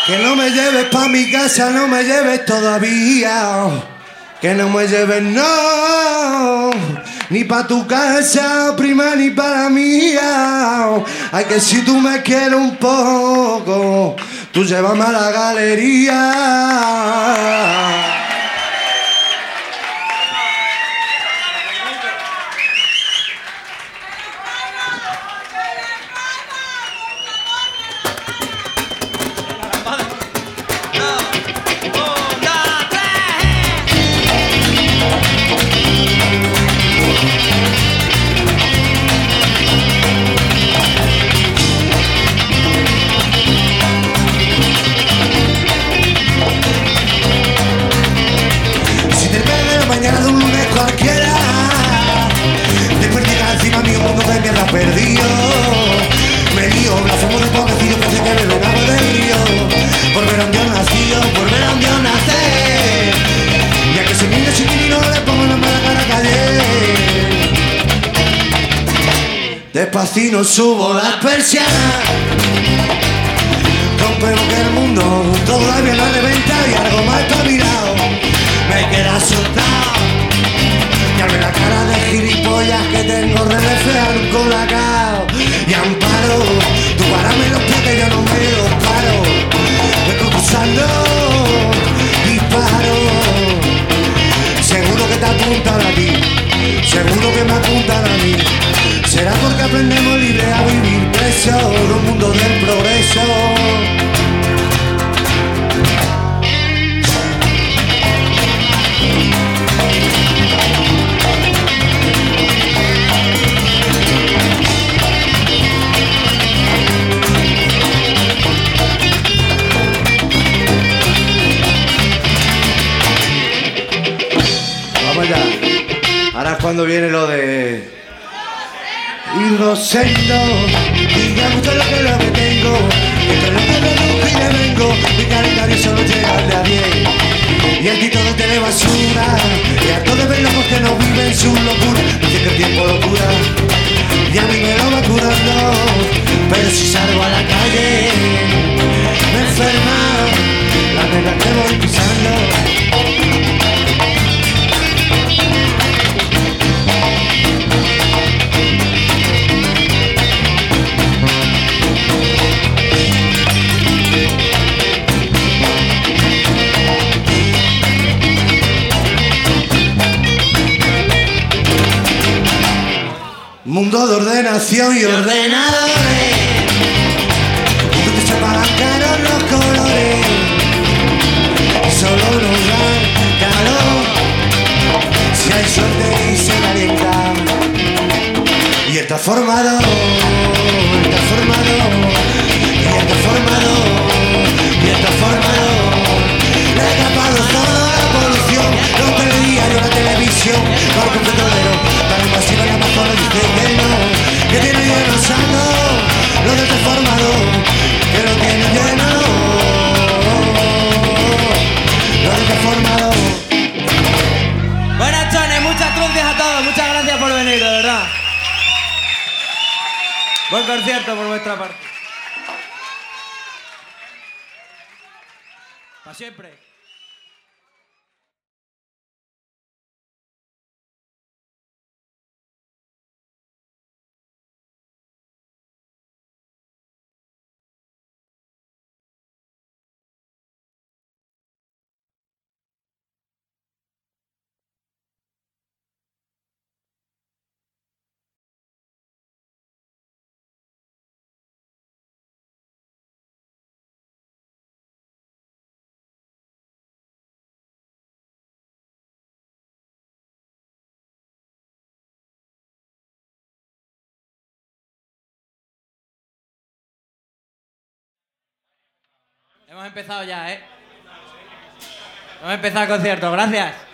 Que no me lleves pa' mi casa, no me lleves todavía. Que no me lleves, no. Ni pa' tu casa, prima, ni pa' la mía. Ay, que si tú me quieres un poco, tú llévame a la galería. Mañana de un lunes cualquiera, después llega encima mío un mundo de mierda perdido. Me lío, blasfemo de pobrecillo que se que me venaba del río. Por ver a un Dios nacido, por ver a un Dios nacer. Ya que ese niño chiquitino le pongo la mala cara a calle. Despacito subo las persianas, compruebo que el mundo todavía no reventa y algo más está mirado. Me queda asustado y al ver la cara de gilipollas que tengo reflejado en un colacao. Y Amparo, tú párame los pies que yo no me los paro. Me estoy cruzando, disparo. Seguro que te apuntan a ti, seguro que me apuntan a mí. Será porque aprendemos libre a vivir preso en un mundo del progreso. Vamos allá. Ahora es cuando viene lo de ir rosendo, diga mucho lo que tengo, entre lo que reduzco y le vengo, mi calendario solo llega al de a 10. Y el tito de telebasura, y harto de verlo porque no vive en su locura. Dice que el tiempo lo cura, y a mí me lo va curando. Pero si salgo a la calle, me enferma la pena que voy pisando. Mundo de ordenación y ordenadores, donde se pagan caros los colores, y solo nos dan calor si hay suerte y se calienta. Y está formado, está formado, y está formado, y está formado. Le ha escapado toda la polución, los telediarios, la televisión, porque un petrolero, tan masiva la mejor dice que no, que tiene lleno santo, lo del deformado, que lo tiene lleno, lo del deformado. Buenas noches, muchas gracias a todos, muchas gracias por venir, de verdad. Buen concierto por vuestra parte. Para siempre. Hemos empezado ya, ¿eh? Hemos empezado el concierto, gracias.